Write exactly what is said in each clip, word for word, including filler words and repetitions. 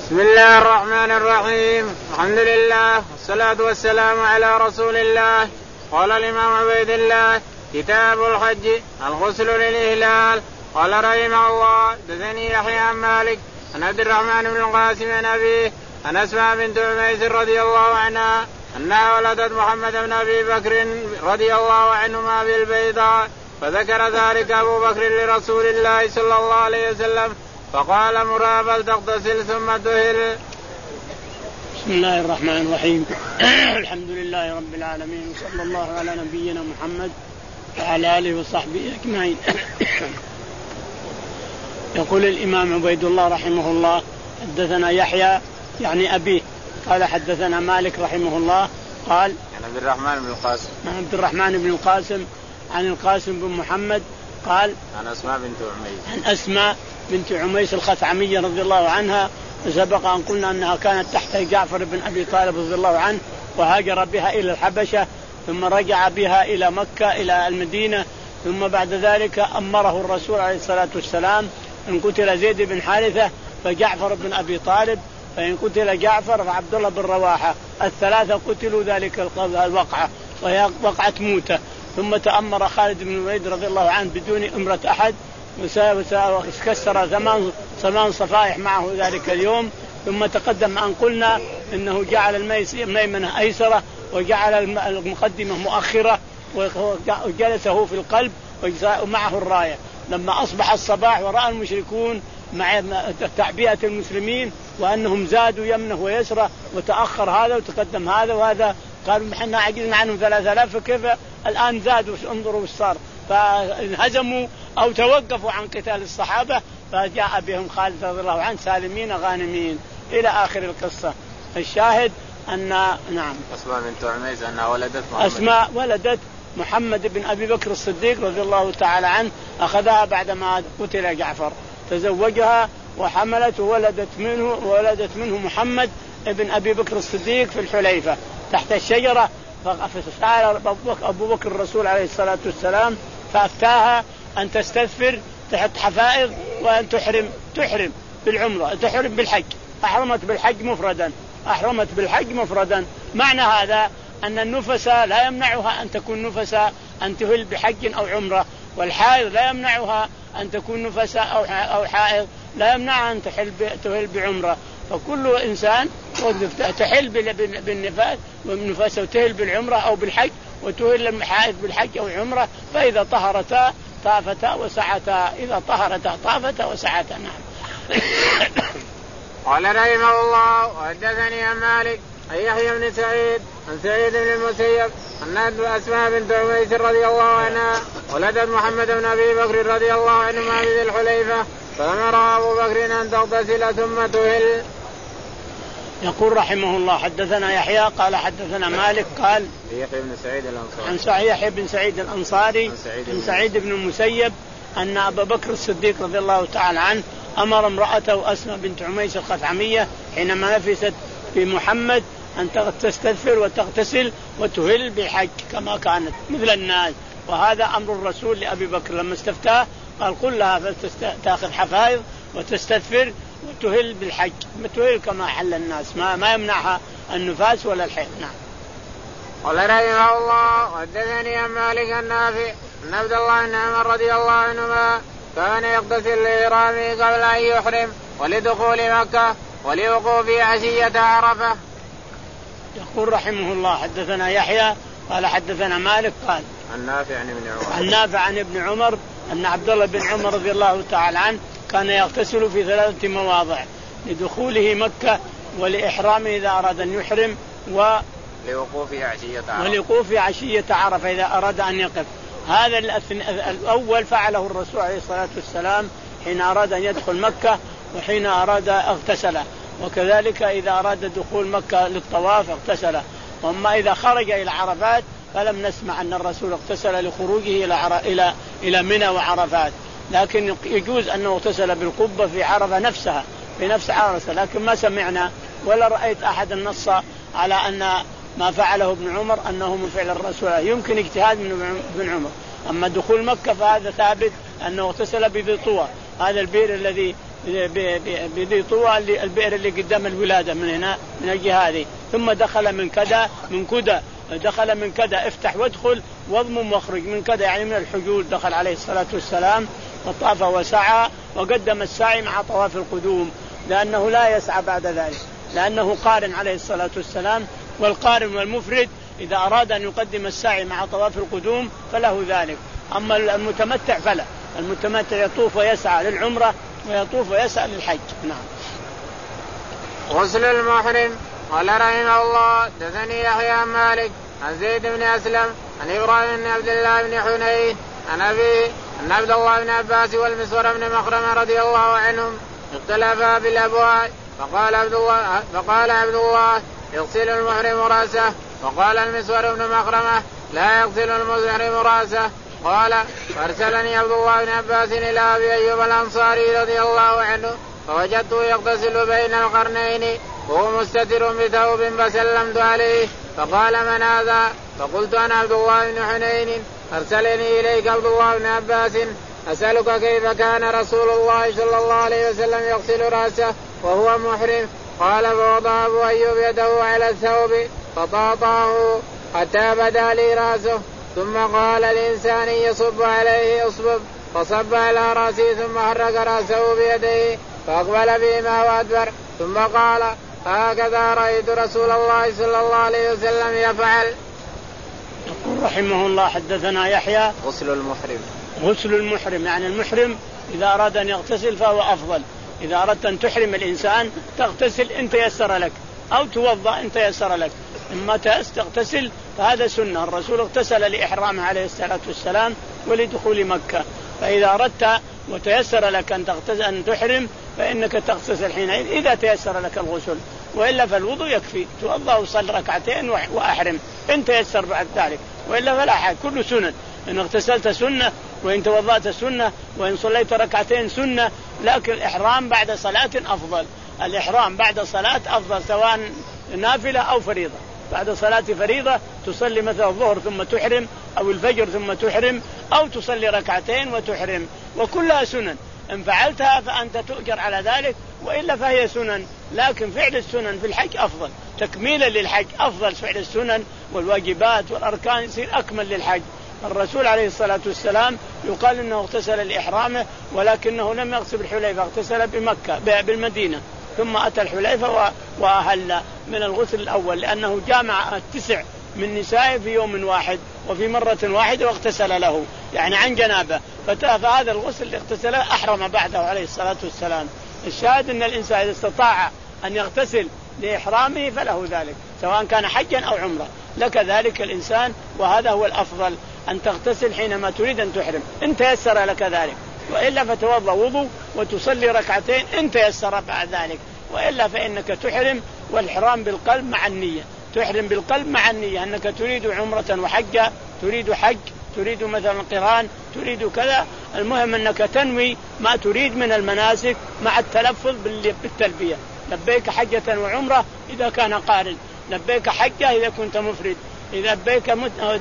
بسم الله الرحمن الرحيم. الحمد لله والصلاة والسلام على رسول الله. قال الإمام عبيد الله كتاب الحج الغسل للإهلال. قال رحمه الله حدثني يحيى عن مالك عن عبد الرحمن بن القاسم عن أبيه عن أسماء بنت عميس رضي الله عنها أنها ولدت محمد بن أبي بكر رضي الله عنهما بالبيضاء، فذكر ذلك أبو بكر لرسول الله صلى الله عليه وسلم فقال مرها فلتغتسل ثم تهل. بسم الله الرحمن الرحيم. الحمد لله رب العالمين، صلى الله على نبينا محمد وعلى آله وصحبه أجمعين. يقول الإمام عبيد الله رحمه الله حدثنا يحيى يعني أبيه قال حدثنا مالك رحمه الله قال عن عبد الرحمن بن القاسم عن عبد الرحمن بن القاسم عن القاسم بن محمد قال عن أسماء بنت عميس عن أسماء بنت عميس الخثعمية رضي الله عنها، وسبق أن قلنا أنها كانت تحت جعفر بن أبي طالب رضي الله عنه، وهاجر بها إلى الحبشة ثم رجع بها إلى مكة إلى المدينة، ثم بعد ذلك أمره الرسول عليه الصلاة والسلام إن قتل زيد بن حارثة فجعفر بن أبي طالب، فإن قتل جعفر فعبد الله بن رواحة، الثلاثة قتلوا ذلك الوقعة وهي وقعة موتة. ثم تأمر خالد بن الوليد رضي الله عنه بدون أمرة أحد وكسر ثمان ثمان صفائح معه ذلك اليوم. ثم تقدم أن قلنا إنه جعل الميمنة أيسرة وجعل المقدمة مؤخرة وجلسه في القلب ومعه الراية. لما أصبح الصباح ورأى المشركون مع تعبئة المسلمين وأنهم زادوا يمنه ويسره وتأخر هذا وتقدم هذا وهذا، قالوا احنا عجزنا عنهم ثلاثة آلاف فكيف الآن زادوا، انظروا الصار، فانهزموا أو توقفوا عن قتال الصحابة، فجاء بهم خالد رضي الله عنه سالمين غانمين إلى آخر القصة. الشاهد أن نعم أسماء بنت عميس أنها ولدت محمد أسماء ولدت محمد بن أبي بكر الصديق رضي الله تعالى عنه، أخذها بعدما قتل جعفر، تزوجها وحملت وولدت منه وولدت منه محمد بن أبي بكر الصديق في الحليفة تحت الشجرة. فسأل أبو بكر الرسول عليه الصلاة والسلام فأفتاها أن تستثفر تحت حفائض وأن تحرم تحرم بالعمرة تحرم بالحج، أحرمت بالحج مفردا أحرمت بالحج مفردا. معنى هذا أن النفساء لا يمنعها أن تكون نفساء أن تهل بحج أو عمرة، والحائض لا يمنعها أن تكون نفساء أو حائض لا يمنعها أن تهل بعمرة. فكل إنسان تحل بالنفاس والنفاس وتهل بالعمرة أو بالحج، وتهل المحائض بالحج أو عمرة، فإذا طهرتا طافتا وسعتا، إذا طهرتا طافتا وسعتا. نعم. قال رحمه الله وحدثني عن مالك عن يحيى بن سعيد عن سعيد بن المسيب أن أسماء بنت عميس رضي الله عنها ولدت محمد بن أبي بكر رضي الله عنهما بذي الحليفة، فأمر أبو بكر أن تغتسل ثم تهل. يقول رحمه الله حدثنا يحيى قال حدثنا مالك قال يحيى بن سعيد الأنصاري عن سعيد يحيى بن سعيد الأنصاري عن سعيد بن المسيب أن أبا بكر الصديق رضي الله تعالى عنه أمر امرأته أسماء بنت عميس الخثعمية حينما نفست في محمد أن تستغفر وتغتسل وتهل بالحج كما كانت مثل الناس، وهذا أمر الرسول لأبي بكر لما استفتاه قال قل لها تأخذ حفائض وتستغفر وتهل بالحج، تهل كما حل الناس، ما ما يمنعها النفاس ولا الحيض. نعم. قال رحمه الله وحدثني عن مالك النافع أن عبد الله بن عمر رضي الله عنهما كان يغتسل لإحرامه قبل أن يحرم ولدخول مكة ولوقوفه عشية عرفة. يقول رحمه الله حدثنا يحيى قال حدثنا مالك قال عن نافع عن ابن عمر عن نافع عن ابن عمر أن عبد الله بن عمر رضي الله تعالى عنه كان يغتسل في ثلاثة مواضع: لدخوله مكة ولإحرامه إذا أراد أن يحرم و لوقوفه عشية عرفة ولوقوفه عشية عرفة إذا أراد أن يقف. هذا الأول فعله الرسول عليه الصلاة والسلام حين أراد أن يدخل مكة وحين أراد اغتسل، وكذلك إذا أراد دخول مكة للطواف اغتسل. وأما إذا خرج إلى عرفات فلم نسمع أن الرسول اغتسل لخروجه إلى إلى إلى منى وعرفات، لكن يجوز أنه اغتسل بالقبة في عرفة نفسها في نفس عرفة، لكن ما سمعنا ولا رأيت أحد نص على أن ما فعله ابن عمر أنه من فعل الرسول، يمكن اجتهاد من ابن عمر. أما دخول مكة فهذا ثابت أنه اغتسل بذي طوى، هذا البئر الذي بذي طوى البئر اللي قدام الولادة من هنا من الجهة هذه، ثم دخل من كذا من كذا دخل من كذا افتح وادخل واضمم واخرج من كذا يعني من الحجول. دخل عليه الصلاة والسلام وطاف وسعى وقدم السعي مع طواف القدوم لأنه لا يسعى بعد ذلك، لأنه قارن عليه الصلاة والسلام، والقارن والمفرد إذا أراد أن يقدم السعي مع طواف القدوم فله ذلك. أما المتمتع فلا، المتمتع يطوف ويسعى للعمرة ويطوف ويسعى للحج. نعم. غسل المحرم. قال رحمه الله دثني يحيى عن مالك عن زيد بن أسلم عن إبراهيم بن عبد الله بن حنين عن أبيه أن عبد الله بن عباس والمسور بن مخرمة رضي الله عنهم اختلفا بالأبواء، فقال عبد الله فقال عبد الله يغسل المحرم رأسه، وقال المسور بن مخرمة لا يغسل المحرم رأسه. قال فارسلني عبد الله بن عباس إلى أبي أيوب الأنصاري رضي الله عنه فوجدته يغتسل بين القرنين وهو مستتر بثوب فسلمت عليه فقال من هذا؟ فقلت أنا عبد الله بن حنين أرسلني إليك عبد الله بن عباس أسألك كيف كان رسول الله صلى الله عليه وسلم يغسل رأسه وهو محرم؟ قال فوضع أبو أيوب يده على الثوب فطاطاه حتى بدا لي رأسه، ثم قال الإنسان يصب عليه أصبب فصب على رأسه ثم حرك رأسه بيديه فأقبل بهما وأدبر، ثم قال هكذا رأيت رسول الله صلى الله عليه وسلم يفعل. يقول رحمه الله حدثنا يحيى غسل المحرم. غسل المحرم يعني المحرم إذا أراد أن يغتسل فهو أفضل. إذا أردت أن تحرم الإنسان تغتسل إن تيسر لك أو توضأ إن تيسر لك، إما تغتسل فهذا سنة. الرسول اغتسل لإحرامه عليه الصلاة والسلام ولدخول مكة، فإذا أردت وتيسر لك أن تغتسل أن تحرم فإنك تغتسل حينئذ إذا تيسر لك الغسل، وإلا فالوضوء يكفي، توضأ وصل ركعتين وأحرم إن تيسر بعد ذلك، وإلا فلا حاجة، كل سنن. إن اغتسلت سنة وإن توضأت سنة وإن صليت ركعتين سنة، لكن الإحرام بعد صلاة أفضل. الإحرام بعد صلاة أفضل سواء نافلة أو فريضة. بعد صلاة فريضة تصلي مثل الظهر ثم تحرم أو الفجر ثم تحرم أو تصلي ركعتين وتحرم، وكلها سنن. إن فعلتها فأنت تؤجر على ذلك، وإلا فهي سنن. لكن فعل السنن في الحج أفضل، تكميلا للحج أفضل. فعل السنن والواجبات والأركان يصير أكمل للحج. الرسول عليه الصلاة والسلام يقال إنه اغتسل لإحرامه ولكنه لم يغسل الحليفة، اغتسل بمكة بالمدينة ثم أتى الحليفة وأهل من الغسل الأول، لأنه جامع التسع من نسائه في يوم واحد وفي مرة واحدة واغتسل له يعني عن جنابه، فهذا الغسل اللي اغتسله أحرم بعده عليه الصلاة والسلام. الشاهد أن الإنسان إذا استطاع أن يغتسل لإحرامه فله ذلك، سواء كان حجا أو عمرة لك ذلك الإنسان، وهذا هو الأفضل أن تغتسل حينما تريد أن تحرم إن تيسر لك ذلك، وإلا فتوضأ وضوء وتصلي ركعتين إن تيسر بعد ذلك، وإلا فإنك تحرم. والإحرام بالقلب مع النية، تحرم بالقلب مع النية أنك تريد عمرة وحجة، تريد حج، تريد مثلا قران، تريد كذا. المهم أنك تنوي ما تريد من المناسك مع التلفظ بالتلبية، لبيك حجة وعمرة إذا كان قارن، لبيك حجة إذا كنت مفرد، إذا لبيك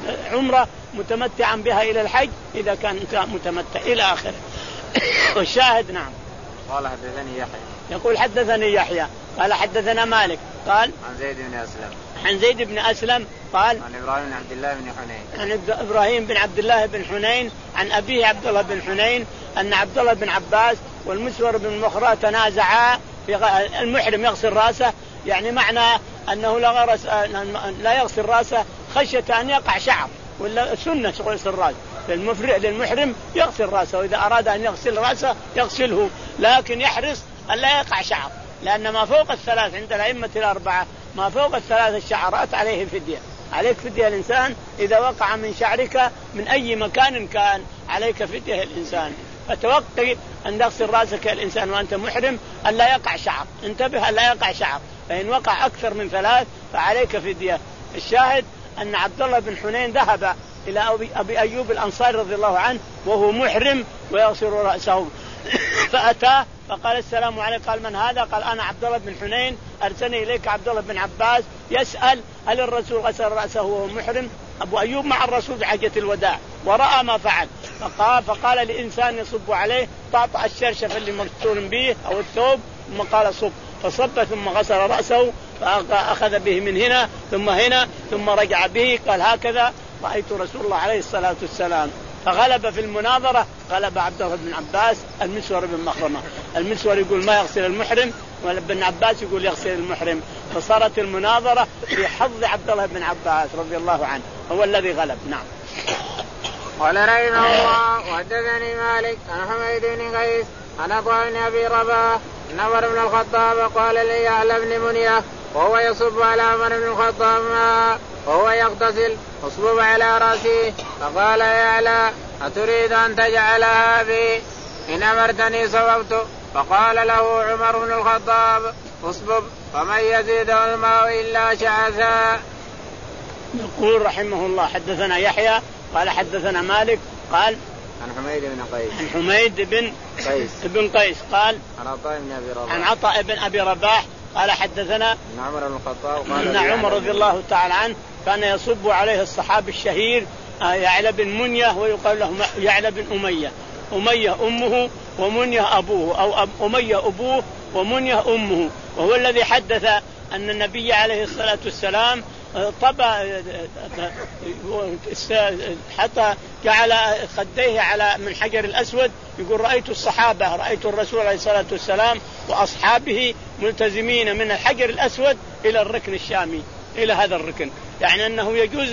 عمرة متمتعا بها إلى الحج إذا كنت متمتع إلى آخره. والشاهد نعم. قال حدثني يحيى. يقول حدثني يحيى قال حدثنا مالك قال عن زيد بن أسلم عن زيد بن أسلم قال عن إبراهيم بن عبد الله بن حنين عن إبراهيم بن عبد الله بن حنين عن أبيه عبد الله بن حنين أن عبد الله بن عباس والمسور بن مخرمة تنازعا في المحرم يغسل رأسه، يعني معنى أنه لا غرس لا يغسل رأسه خشية أن يقع شعر، ولا سنة غسل الرأس للمحرم يغسل رأسه، وإذا أراد أن يغسل رأسه يغسله، لكن يحرص أن لا يقع شعر، لأن ما فوق الثلاث عند الأئمة الأربعة ما فوق الثلاث الشعرات عليه فدية، عليك فدية الإنسان إذا وقع من شعرك من أي مكان كان عليك فدية الإنسان. فتوقي أن تغسل رأسك الإنسان وأنت محرم أن لا يقع شعر، انتبه أن لا يقع شعر، فإن وقع أكثر من ثلاث فعليك فدية. الشاهد أن عبد الله بن حنين ذهب إلى أبي أيوب الأنصاري رضي الله عنه وهو محرم ويغسل رأسه، فأتاه فقال السلام عليكم، قال من هذا؟ قال أنا عبد الله بن حنين أرسلني إليك عبد الله بن عباس يسأل هل الرسول غسل رأسه وهو محرم؟ أبو أيوب مع الرسول في حجة الوداع ورأى ما فعل، فقال, فقال لإنسان يصب عليه طأطأ الشرشف اللي مرسول به أو الثوب، ثم قال صب، فصب ثم غسل رأسه فأخذ به من هنا ثم هنا ثم رجع به، قال هكذا رأيت رسول الله عليه الصلاة والسلام. فغلب في المناظرة غلب عبد الله بن عباس المسور بن مخرمة. المسور يقول ما يغسل المحرم، وابن عباس يقول يغسل المحرم، فصارت المناظرة في حظ عبد الله بن عباس رضي الله عنه، هو الذي غلب. نعم. قال رحمه الله وحدثني مالك عن حميد بن قيس عن عطاء بن ابي رباح ان عمر بن الخطاب قال لي يعلى بن منيه وهو يصب على عمر بن الخطاب ماء وهو يغتسل اصبب على راسه، فقال يا يعلى اتريد ان تجعلها بي؟ ان امرتني صببت. فقال له عمر بن الخطاب اصبب فمن يزيده الماء الا شعثا. يقول رحمه الله حدثنا يحيى قال حدثنا مالك قال عن حميد بن قيس عن حميد بن قيس بن قيس قال عن عطاء بن ابي رباح عن عطاء بن ابي رباح قال حدثنا ان عمر بن الخطاب قال ان عمر رضي الله تعالى عنه كان يصب عليه الصحابي الشهير يعلى بن منيه ويقال له يعلى بن اميه، اميه امه ومنيه ابوه، او اميه ابوه ومنيه امه، وهو الذي حدث ان النبي عليه الصلاه والسلام طبع حتى جعل خديه على من حجر الأسود، يقول رأيت الصحابة رأيت الرسول عليه الصلاة والسلام وأصحابه ملتزمين من الحجر الأسود إلى الركن الشامي، إلى هذا الركن، يعني أنه يجوز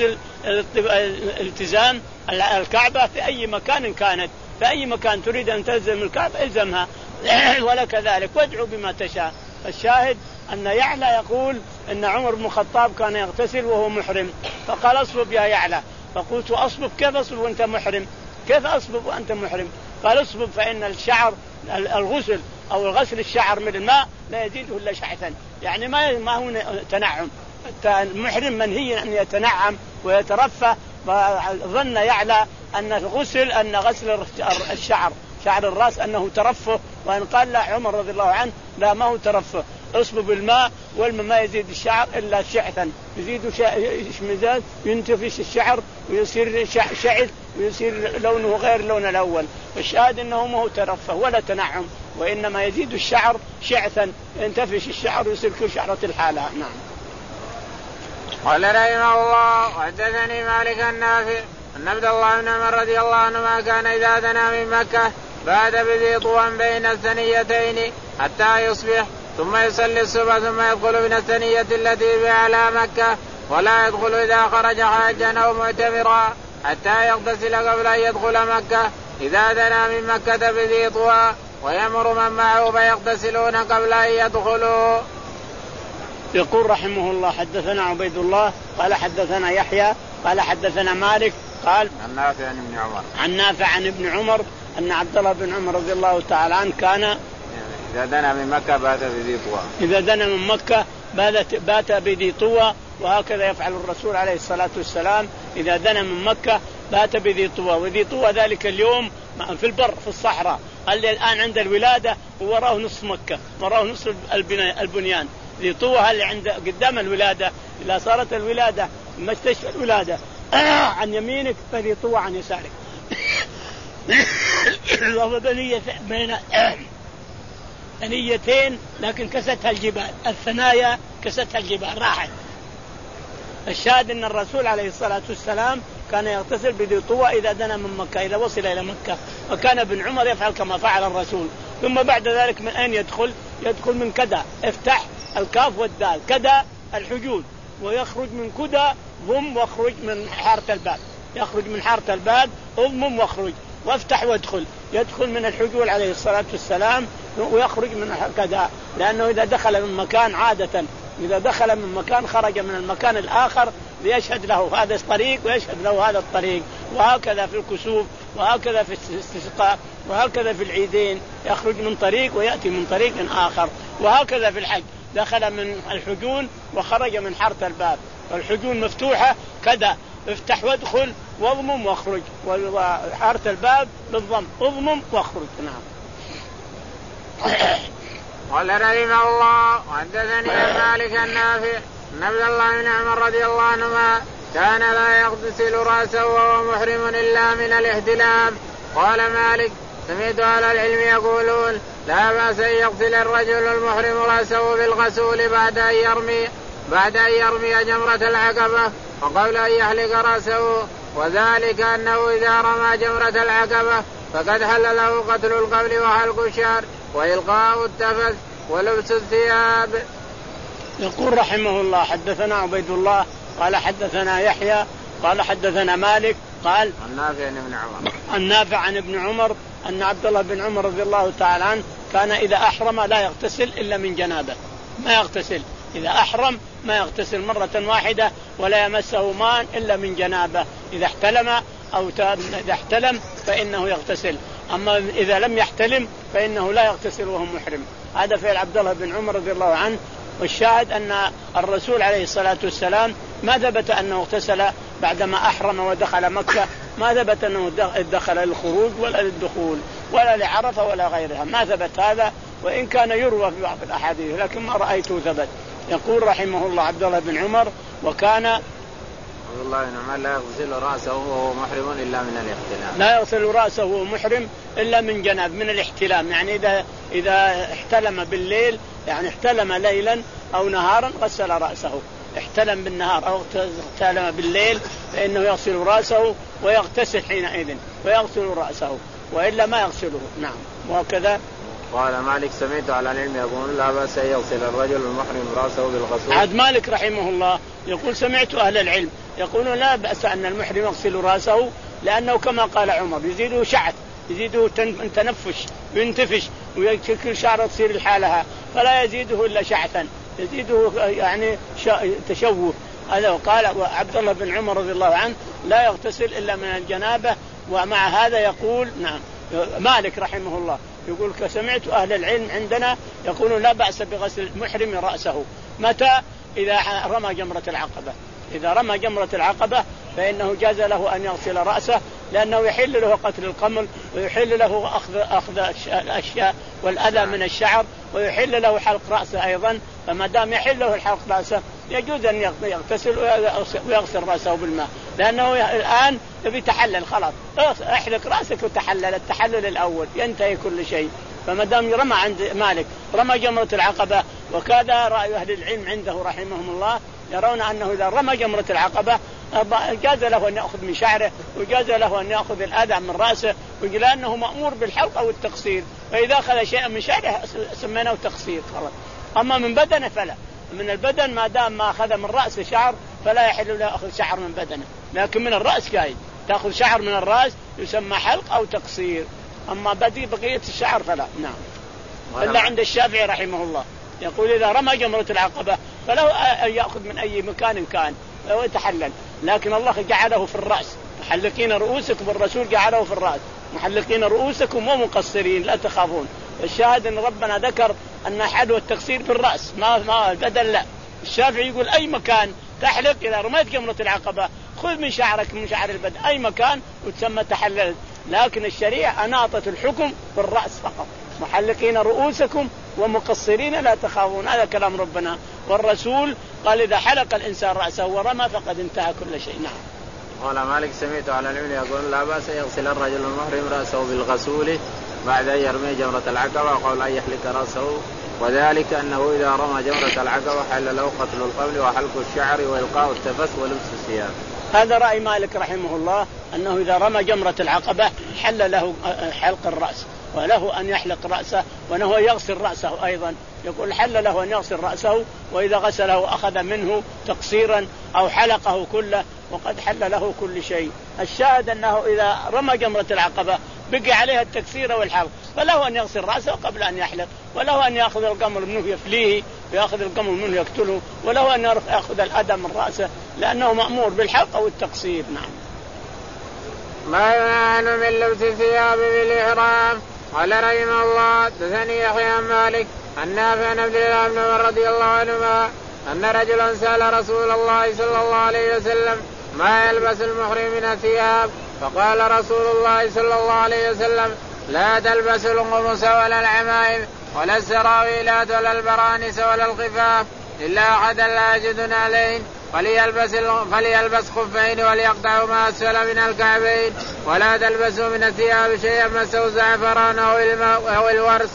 الالتزام الكعبة في أي مكان كانت، في أي مكان تريد أن تلزم الكعبة الزمها ولا كذلك وادعو بما تشاء. الشاهد أن يعلى يقول إن عمر بن الخطاب كان يغتسل وهو محرم، فقال أصبب يا يعلى، فقلت أصبب كيف أصبب وأنت محرم؟ كيف أصبب وأنت محرم؟ قال أصبب فإن الشعر الغسل أو الغسل الشعر من الماء لا يزيده إلا شعثا، يعني ما ما هو تنعم، المحرم منهي أن يتنعم ويترفه. فظن يعلى أن الغسل أن غسل الشعر شعر الرأس أنه ترفه، وأن قال لا عمر رضي الله عنه لا ما هو ترفه، اصبب الماء والماء ما يزيد الشعر إلا شعثا، يزيد شمزات ينتفش الشعر ويصير شعث ويصير لونه غير لون الأول. والشاهد أنه ما هو ترفه ولا تنعم، وإنما يزيد الشعر شعثا ينتفش الشعر ويصير كل شعرة الحالة. نعم. قال رحمه الله وحدثني مالك النافع أن عبد الله بن عمر رضي الله عنهما كان إذا دنا من مكة بات بذي طوى بين الثنيتين حتى يصبح ثم يصلي الصبح ثم يدخل من الثنية التي بأعلى مكة، ولا يدخل إذا خرج حاجا أو معتمرا حتى يغتسل قبل أن يدخل مكة إذا دنا من مكة بذي طوى، ويمر من معه فيغتسلون قبل أن يدخلوا. يقول رحمه الله حدثنا عبيد الله قال حدثنا يحيى قال حدثنا مالك قال عن نافع عن ابن عمر عن نافع عن ابن عمر أن عبد الله بن عمر رضي الله تعالى عنه كان إذا دنا من مكة بات بذي طوى إذا دنا من مكة بات بذي طوى، وهكذا يفعل الرسول عليه الصلاة والسلام إذا دنا من مكة بات بذي طوى. وذي طوى ذلك اليوم في البر في الصحراء، اللي الآن عند الولادة ووراه نصف مكة وراه نصف البنيان. ذي طوى اللي عند قدام الولادة، إذا صارت الولادة مستشفى الولادة عن يمينك فذي طوى عن يسارك. وبنية بين ثنيتين لكن كستها الجبال، الثنايا كستها الجبال راحت. الشاهد أن الرسول عليه الصلاة والسلام كان يغتسل بذي طوى إذا دنا من مكة إذا وصل إلى مكة، وكان ابن عمر يفعل كما فعل الرسول. ثم بعد ذلك من أين يدخل؟ يدخل من كدا، افتح الكاف والدال، كدا الحجود، ويخرج من كدا ضم واخرج من حارة الباب، يخرج من حارة الباب اضمم واخرج وافتح وادخل، يدخل من الحجول عليه الصلاة والسلام ويخرج من كدا، لأنه إذا دخل من مكان عادة إذا دخل من مكان خرج من المكان الآخر ليشهد له هذا الطريق ويشهد له هذا الطريق. وهكذا في الكسوف وهكذا في الاستسقاء وهكذا في العيدين يخرج من طريق ويأتي من طريق آخر، وهكذا في الحج دخل من الحجون وخرج من حارة الباب، والحجون مفتوحة كذا افتح وادخل واضمم واخرج، وحارة الباب بالضم اضمم واخرج. نعم. قال رحمه الله وحدثني عن مالك النافع ان عبد الله بن عمر رضي الله عنهما كان لا يغسل رأسه وهو محرم إلا من الاحتلام. قال مالك سمعت أهل العلم يقولون لا بأس أن يغسل الرجل المحرم رأسه بالغسول بعد أن يرمي بعد أن يرمي جمرة العقبة وقبل أن يحلق رأسه، وذلك أنه إذا رمى جمرة العقبة فقد حل له قتل القبل وحلق الشعر وإلقاء التفث ولبس الثياب. يقول رحمه الله حدثنا عبيد الله قال حدثنا يحيى قال حدثنا مالك قال النافع عن ابن عمر النافع عن ابن عمر أن عبد الله بن عمر رضي الله تعالى عنه كان إذا أحرم لا يغتسل إلا من جنابه، ما يغتسل إذا أحرم ما يغتسل مرة واحدة ولا يمسه ماء إلا من جنابه، إذا احتلم أو إذا احتلم فإنه يغتسل، أما إذا لم يحتلم فإنه لا يغتسل وهو محرم. هذا فعل عبد الله بن عمر رضي الله عنه. والشاهد أن الرسول عليه الصلاة والسلام ما ثبت أنه اغتسل بعدما أحرم ودخل مكة، ما ثبت أنه دخل للخروج ولا للدخول ولا لعرفة ولا غيرها، ما ثبت هذا، وإن كان يروى في بعض الأحاديث لكن ما رأيته ثبت. يقول رحمه الله عبد الله بن عمر وكان عبد الله بن عمر لا يغسل رأسه وهو محرم إلا من الاحتلام، لا يغسل رأسه وهو محرم إلا من جناب من الاحتلام، يعني إذا إذا احتلم بالليل يعني احتلم ليلا أو نهارا غسل رأسه، احتلم بالنهار أو احتلم بالليل فإنه يغسل رأسه ويغتسل حينئذ ويغسل رأسه، وإلا ما يغسله. نعم. وهكذا قال مالك سمعت على العلم يقول لا بأس أن يغسل الرجل المحرم رأسه بالغسول. عاد مالك رحمه الله يقول سمعت أهل العلم يقولون لا بأس أن المحرم يغسل رأسه، لأنه كما قال عمر يزيده شعث يزيده تنفش وينتفش ويشكل شعره تصير لحالها، فلا يزيده إلا شعثا يزيده يعني تشوه. هذا قال عبد الله بن عمر رضي الله عنه لا يغتسل إلا من الجنابة. ومع هذا يقول نعم مالك رحمه الله يقول سمعت أهل العلم عندنا يقولون لا بأس بغسل المحرم رأسه متى؟ إذا رمى جمرة العقبة، إذا رمى جمرة العقبة فإنه جاز له أن يغسل رأسه، لأنه يحل له قتل القمل ويحل له أخذ, أخذ الأشياء والأذى من الشعر ويحل له حلق رأسه أيضا، فما دام يحل له الحلق رأسه يجوز أن يغتسل ويغسل رأسه بالماء، لأنه الآن يبي تحلل خلاص احلق رأسك وتحلل التحلل الأول ينتهي كل شيء. فما دام رمى عند مالك رمى جمرة العقبة، وكذا رأي أهل العلم عنده رحمهم الله يرون أنه إذا رمى جمرة العقبة جاز له أن يأخذ من شعره وجاز له أن يأخذ الأذى من رأسه، لأنه مأمور بالحلق أو التقصير، فإذا أخذ شيئا من شعره سميناه تقصير خلاص. أما من بدنه فلا، من البدن ما دام ما أخذ من رأسه شعر فلا يحل له أخذ شعر من بدنه، لكن من الرأس جاي تأخذ شعر من الرأس يسمى حلق أو تقصير، أما بدي بقية الشعر فلا. نعم. إلا عند الشافعي رحمه الله يقول إذا رمى جمرة العقبة فله أن يأخذ من أي مكان كان ويتحلل، لكن الله جعله في الرأس، محلقين رؤوسكم، الرسول جعله في الرأس، محلقين رؤوسكم ومقصرين لا تخافون. الشاهد أن ربنا ذكر أن حلو التقصير في الرأس ما ما البدن لا. الشافعي يقول أي مكان تحلق إذا رميت جمرة العقبة خذ من شعرك من شعر البدن أي مكان وتسمى تحلل، لكن الشريعة أناطت الحكم في الرأس فقط، محلقين رؤوسكم ومقصرين لا تخافون، هذا كلام ربنا والرسول قال إذا حلق الإنسان رأسه ورمى فقد انتهى كل شيء. نعم. قال مالك سمعت على العلم يقول لا بأس يغسل الرجل المحرم رأسه بالغسول بعد أن يرمي جمرة العقبة وقبل أن يحلق رأسه، وذلك أنه إذا رمى جمرة العقبة حل له قتل القبل وحلق الشعر وإلقاء التفس ولبس الثياب. هذا رأي مالك رحمه الله أنه إذا رمى جمرة العقبة حل له حلق الرأس وله أن يحلق رأسه وأنه يغسل رأسه أيضا، يقول حل له أن يغسل رأسه، وإذا غسله أخذ منه تقصيرا أو حلقه كله وقد حل له كل شيء. الشاهد أنه إذا رمى جمرة العقبة بقي عليها التكسير والحلق، فله أن يغسل رأسه قبل أن يحلق، وله أن يأخذ القمر منه يفليه ويأخذ القمر منه يقتله، وله أن يأخذ الأذى من رأسه لأنه مأمور بالحلق أو التقصير. نعم. ما ينال من لبس الثياب بالإحرام. قال رحمه الله حدثني يحيى عن مالك عن نافع عن عبد الله بن عمر رضي الله عنهما أن رجلا سأل رسول الله صلى الله عليه وسلم ما يلبس المحرم من الثياب، فقال رسول الله صلى الله عليه وسلم لا تلبس القمص ولا العمائم ولا السراويلات ولا البرانس ولا الخفاف إلا أحدا لا يجد نعلين فليلبس فليلبس خفين وليقطع ما أسفل من الكعبين ولا تلبسوا من الثياب شيئا مسه زعفران أو الورس.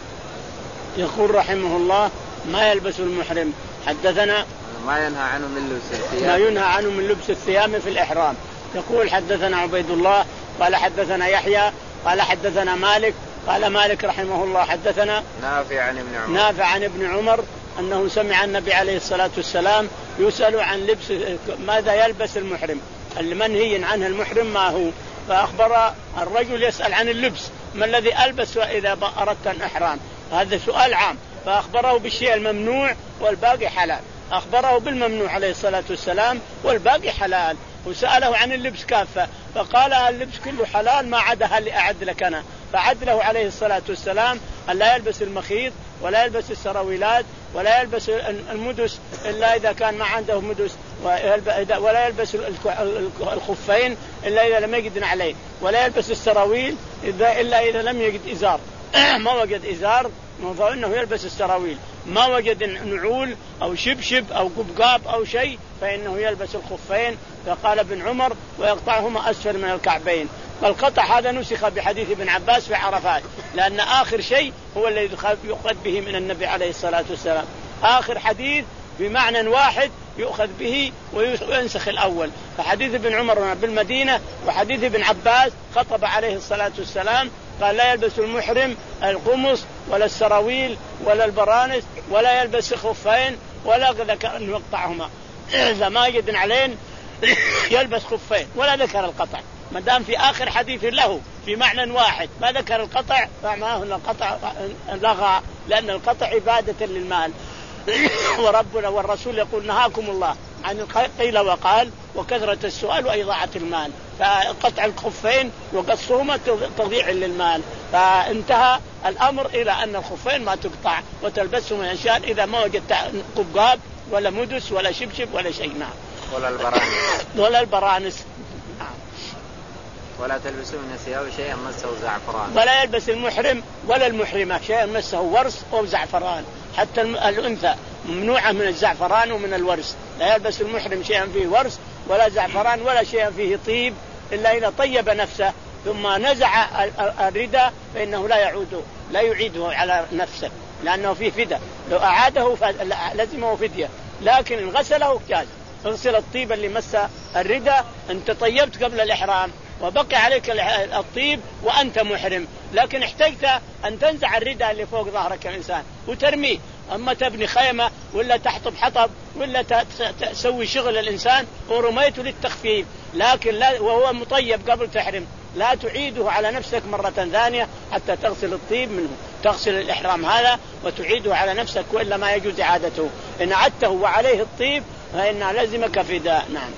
يقول رحمه الله ما يلبس المحرم. حدثنا ما ينهى عنه من لبس الثياب ما ينهى عنه من لبس الثياب في الإحرام. يقول حدثنا عبيد الله قال حدثنا يحيى قال حدثنا مالك قال مالك رحمه الله حدثنا نافع عن ابن عمر نافع عن ابن عمر أنه سمع النبي عليه الصلاة والسلام يسأل عن لبس ماذا يلبس المحرم المنهي عنه المحرم ما هو. فأخبر الرجل يسأل عن اللبس ما الذي ألبس إذا أردت أن أحرام. هذا سؤال عام. فأخبره بالشيء الممنوع والباقي حلال. أخبره بالممنوع عليه الصلاة والسلام والباقي حلال. وسأله عن اللبس كافة فقال اللبس كله حلال ما عدا اللي أعد لك أنا. فعد له عليه الصلاة والسلام أن لا يلبس المخيط ولا يلبس السراويلات ولا يلبس المدس إلا إذا كان ما عنده مدس ولا يلبس الخفين إلا إذا لم يجد عليه ولا يلبس السراويل إلا إذا لم يجد إزار. ما وجد إزار فإنه يلبس السراويل. ما وجد نعول أو شبشب أو قبقاب أو شيء فإنه يلبس الخفين. فقال ابن عمر ويقطعهما أسفل من الكعبين. فالقطع هذا نسخ بحديث ابن عباس في عرفات لأن آخر شيء هو الذي يؤخذ به من النبي عليه الصلاة والسلام. آخر حديث بمعنى واحد يؤخذ به وينسخ الأول. فحديث ابن عمر بالمدينة وحديث ابن عباس خطب عليه الصلاة والسلام قال لا يلبس المحرم القمص ولا السراويل ولا البرانس ولا يلبس خفين ولا ذكر أن يقطعهما. إذا ما يجد علين يلبس خفين ولا ذكر القطع. ما دام في آخر حديث له في معنى واحد ما ذكر القطع فمعناه أن القطع لغى لأن القطع عبادة للمال. وربنا والرسول يقول نهاكم الله عن قيل وقال وكثرة السؤال وإضاعة المال. فقطع الخفين وقصهما تضيع للمال. فانتهى الأمر إلى أن الخفين ما تقطع وتلبسهم من أشياء إذا ما وجدت قبقاب ولا مدس ولا شبشب ولا شيء. نعم. ولا البرانس ولا البرانس. نعم. ولا تلبسوا من الثياب شيئا مسه زعفران. ولا يلبس المحرم ولا المحرمة شيئا مسه ورس أو زعفران. حتى الأنثى ممنوعة من الزعفران ومن الورس. لا يلبس المحرم شيئا فيه ورس ولا زعفران ولا شيئا فيه طيب إلا إذا طيب نفسه ثم نزع الرداء فإنه لا يعود لا يعيده على نفسه لأنه فيه فدية. لو أعاده لازمه فدية لكن إن غسله جاز. اغسل الطيب اللي مس الرداء. أنت طيبت قبل الإحرام وبقي عليك الطيب وأنت محرم لكن احتجت أن تنزع الرداء اللي فوق ظهرك الإنسان وترميه. أما تبني خيمة ولا تحطب حطب ولا تسوي شغل الإنسان ورميته للتخفيف لكن لا وهو مطيب قبل تحرم لا تعيده على نفسك مرة ثانية حتى تغسل الطيب منه. تغسل الإحرام هذا وتعيده على نفسك وإلا ما يجوز إعادته. إن عدته وعليه الطيب فإن لازمك فداء. نعم.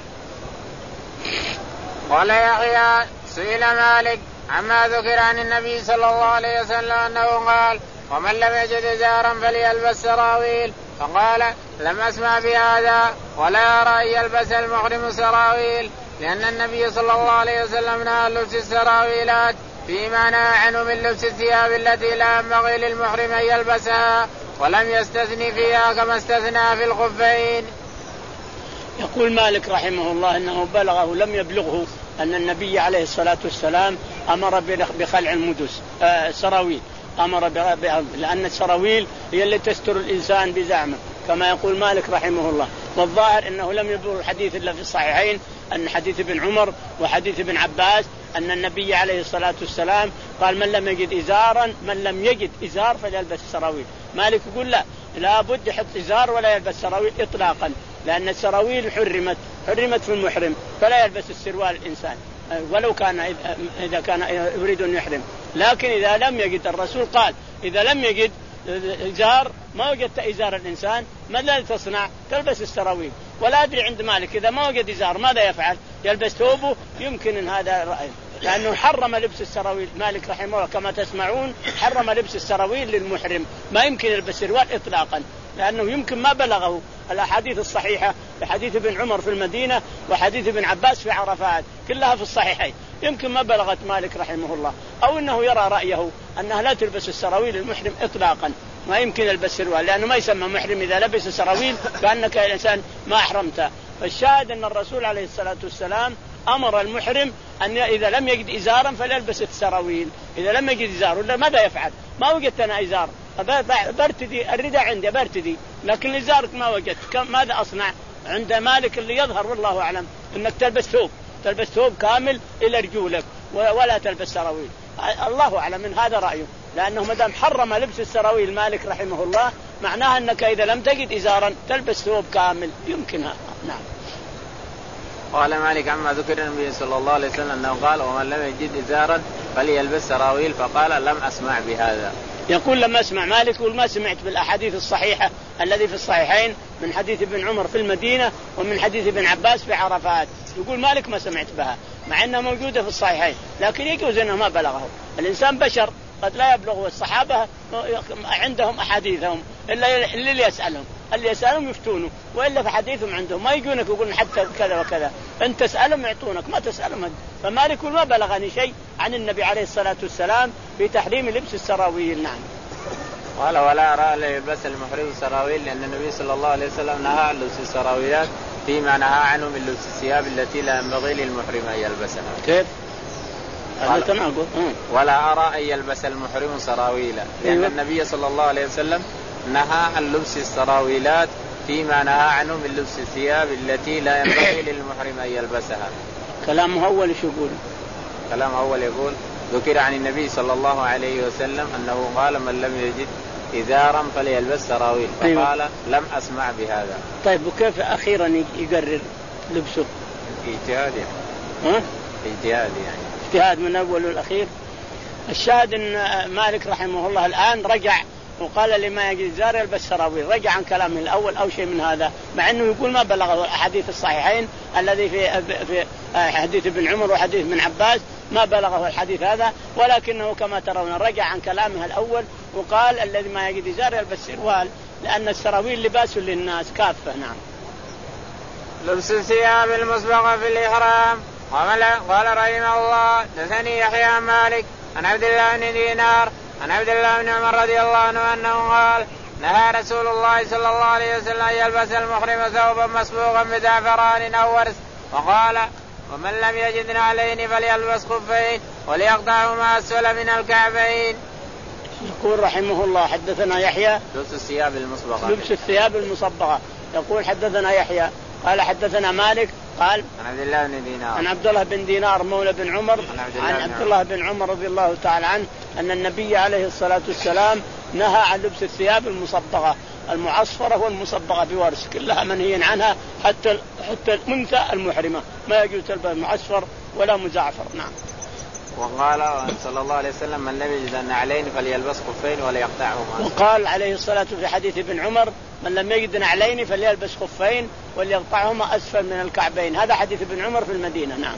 قال يحيى سئل مالك عما ذكر عن النبي صلى الله عليه وسلم أنه قال ومن لم يجد إزارا فليلبس سراويل. فقال لم أسمع بهذا ولا أرى أن يلبس المحرم سراويل لأن النبي صلى الله عليه وسلم نهى لبس السراويلات فيما نهى عنه من لبس الثياب التي لا ينبغي للمحرم أن يلبسها ولم يستثني فيها كما استثنى في الخفين. يقول مالك رحمه الله أنه بلغه لم يبلغه أن النبي عليه الصلاة والسلام أمر بخلع المدس آه سراويل. أمر لأن السراويل هي اللي تستر الإنسان بزعمه كما يقول مالك رحمه الله. والظاهر أنه لم يبلغ الحديث إلا في الصحيحين أن حديث ابن عمر وحديث ابن عباس أن النبي عليه الصلاة والسلام قال من لم يجد إزارا من لم يجد إزار فليلبس السراويل. مالك يقول لا لا بد يحط إزار ولا يلبس سراويل إطلاقا لأن السراويل حرمت حرمت في المحرم فلا يلبس السروال الإنسان ولو كان إذا كان يريد أن يحرم. لكن إذا لم يجد الرسول قال إذا لم يجد إزار ما وجدت إزار الإنسان ماذا تصنع؟ تلبس السراويل. ولا أدري عند مالك إذا ما وجد إزار ماذا يفعل؟ يلبس ثوبه. يمكن أن هذا رأي لأنه حرم لبس السراويل. مالك رحمه الله كما تسمعون حرم لبس السراويل للمحرم ما يمكن يلبس سروال إطلاقا لأنه يمكن ما بلغه الأحاديث الصحيحة بحديث ابن عمر في المدينة وحديث ابن عباس في عرفات كلها في الصحيحين يمكن ما بلغت مالك رحمه الله أو أنه يرى رأيه أنها لا تلبس السراويل للمحرم إطلاقا ما يمكن يلبس سروال لأنه ما يسمى محرم إذا لبس السراويل كأنك الإنسان ما أحرمت. فالشاهد أن الرسول عليه الصلاة والسلام أمر المحرم أن إذا لم يجد إزارا فليلبس السراويل. إذا لم يجد إزار ولا ماذا يفعل؟ ما وجدت أنا إزار برتدي الرداء عندي برتدي، لكن إزارك ما وجدت، ماذا أصنع؟ عند مالك اللي يظهر والله أعلم أنك تلبس ثوب، تلبس ثوب كامل إلى رجولك ولا تلبس سراويل. الله أعلم من هذا رأيه، لأنه مدام حرم لبس السراويل مالك رحمه الله معناها أنك إذا لم تجد إزارا تلبس ثوب كامل يمكنها. نعم. قال مالك عما ذكر النبي صلى الله عليه وسلم أنه قال ومن لم يجد إزارا فليلبس سراويل، فقال لم أسمع بهذا. يقول لما أسمع مالك يقول ما سمعت بالأحاديث الصحيحة الذي في الصحيحين من حديث ابن عمر في المدينة ومن حديث ابن عباس في عرفات. يقول مالك ما سمعت بها مع أنها موجودة في الصحيحين، لكن يجوز أنه ما بلغه. الإنسان بشر قد لا يبلغ، الصحابة عندهم أحاديثهم إلا اللي يسألهم، اللي يسألهم يفتونه، وإلا في حديثهم عندهم ما يجونك يقولون حتى كذا وكذا، أنت تسألهم يعطونك ما تسألهم. فمالك ما بلغني شيء عن النبي عليه الصلاة والسلام في تحريم لبس السراويل. نعم. قال ولا أرى أن يلبس المحرم السراويل لأن النبي صلى الله عليه وسلم نهى عن لبس السراويلات فيما نهى عنه من لبس الثياب التي لا ينبغي للمحرم أن يلبسها. كيف؟ ولا أرى أن يلبس المحرم سراويلا لأن أيوة. النبي صلى الله عليه وسلم نهى عن لبس السراويلات فيما نهى عنه من لبس الثياب التي لا ينبغي للمحرم أن يلبسها. كلام أول شو يقول؟ كلام أول يقول ذكر عن النبي صلى الله عليه وسلم أنه قال من لم يجد إزارا فليلبس سراويل، فقال أيوة. لم أسمع بهذا. طيب وكيف أخيرا يقرر لبسه؟ اجتهاد يعني. ها؟ اجتهاد يعني. اجتهاد من أول والأخير. الشاهد أن مالك رحمه الله الآن رجع وقال لما يجد إزار يلبس سراويل، رجع عن كلامه الأول أو شيء من هذا، مع أنه يقول ما بلغه الأحاديث الصحيحين الذي في في حديث ابن عمر وحديث ابن عباس ما بلغه الحديث هذا، ولكنه كما ترون رجع عن كلامه الأول وقال الذي ما يجد إزار يلبس سروال، لأن السراويل لباس للناس كافة. نعم. لبس الثياب المسبغة في الإحرام. قال رحمه الله دثني يحيى عن مالك عن عبد الله بن دينار عن عبد الله بن عمر رضي الله عنه أنه قال نهى رسول الله صلى الله عليه وسلم أن يلبس المحرم ثوبا مسبوغا بزعفران أو ورس، وقال ومن لم يجد نعلين فليلبس خفين وليقطعهما أسفل من الكعبين. يقول رحمه الله حدثنا يحيى لبس الثياب المصبغة لبس الثياب المصبغة. يقول حدثنا يحيى قال حدثنا مالك قال عن عبد الله بن دينار عن عبد الله بن دينار مولى بن عمر عن عبد الله بن عمر رضي الله تعالى عنه أن النبي عليه الصلاة والسلام نهى عن لبس الثياب المصبغة المعصفرة والمصبغة بورس، كلها منهي عنها حتى حتى الأنثى المحرمة ما يجوز تلبس معصفر ولا مزعفر. نعم. وقال صلى الله عليه وسلم من لم يجد النعلين فليلبس خفين وليقطعهما. وقال عليه الصلاة في حديث ابن عمر من لم يجد نعلين فليلبس خفين وليقطعهما أسفل من الكعبين. هذا حديث ابن عمر في المدينة. نعم.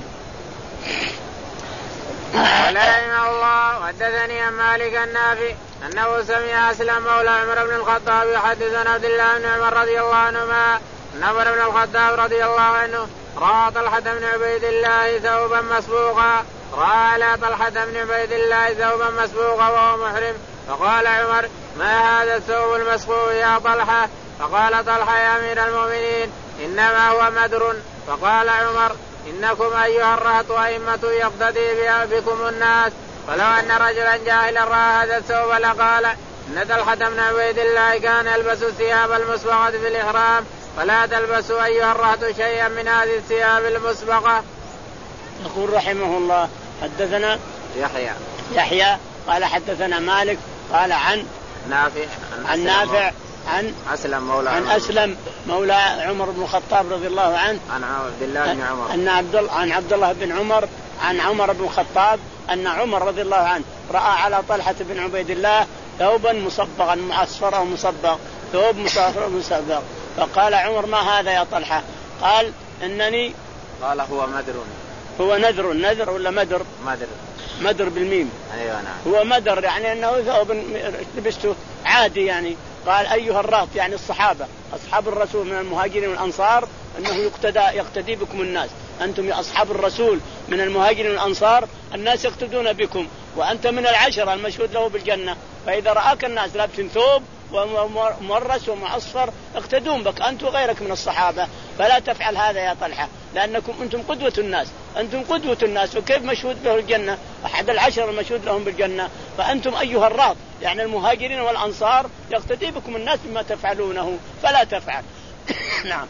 قال رحمه الله وحدثني عن مالك النافع أنه سمع أسلم مولى عمر بن الخطاب يحدث عن عبد الله بن عمر رضي الله عنهما أن عمر بن الخطاب رضي الله عنه رأى طلحة بن عبيد الله ثوبا مسبوغا رأى على طلحة بن عبيد الله ثوبا مسبوغا وهو محرم، فقال عمر ما هذا الثوب المسبوغ يا طلحة؟ فقال طلحة يا أمير المؤمنين إنما هو مدر. فقال عمر إنكم أيها الرهط أئمة يقتدي بكم الناس، ولو أن رجلا جاهلا رأى هذا الثوب لقال إن طلحة بن عبيد الله كان يلبس الثياب المسبغة في الإحرام، فلا تلبسوا أيها الرهط شيئا من هذه الثياب المسبغة. يقول رحمه الله حدثنا يحيى يحيى قال حدثنا مالك قال عن نافع عن نافع عن أسلم مولى عن أسلم مولى عمر بن الخطاب رضي الله عنه عن عبد الله بن عمر أن عبد الله عن عبد الله بن عمر عن عمر بن الخطاب أن عمر رضي الله عنه رأى على طلحة بن عبيد الله ثوبا مصبغا معصفرا ومصبغ ثوب مصفر ومصبغ، فقال عمر ما هذا يا طلحة؟ قال إنني قال هو مدر. هو نذر نذر ولا مدر؟ مدر مدر بالميم. أيوة نعم. هو مدر يعني أنه ثوب لبسته عادي يعني. قال أيها الرهط يعني الصحابة أصحاب الرسول من المهاجرين والأنصار أنه يقتدى يقتدي بكم الناس، أنتم يا أصحاب الرسول من المهاجرين والأنصار الناس يقتدون بكم، وأنت من العشرة المشهود له بالجنة، فإذا رآك الناس لابسين ثوب ومورس ومعصفر اقتدون بك أنت وغيرك من الصحابة، فلا تفعل هذا يا طلحة، لأنكم أنتم قدوة الناس، أنتم قدوة الناس، وكيف مشهود به الجنة؟ أحد العشر المشهود لهم بالجنة، فأنتم أيها الراط يعني المهاجرين والأنصار يقتدي بكم الناس بما تفعلونه فلا تفعل. نعم.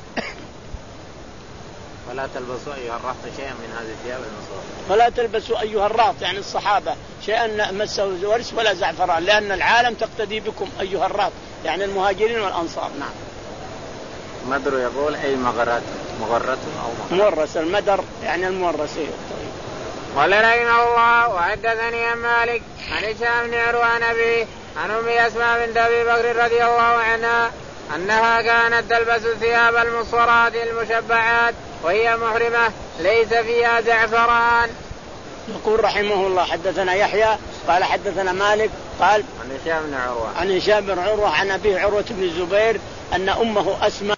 ولا تلبسوا أيها الرهط شيئا من هذه الثياب المصروفة. ولا تلبسوا أيها الراط يعني الصحابة شيئا مسه ورس ولا زعفران، لأن العالم تقتدي بكم أيها الراط يعني المهاجرين والأنصار. نعم. مدر يقول أي مغرات مغرة أو مورس، المدر يعني المورسين. قال رحمه الله وحدثني عن مالك عن هشام بن عروة عن أبيه عن أم أسماء بنت أبي بكر رضي الله عنها أنها كانت تلبس ثياب المصفرات المشبعات وهي محرمة ليس فيها زعفران. يقول رحمه الله حدثنا يحيى قال حدثنا مالك قال عن هشام بن عروة عن هشام بن عروة عن أبيه عروة بن الزبير أن أمه أسماء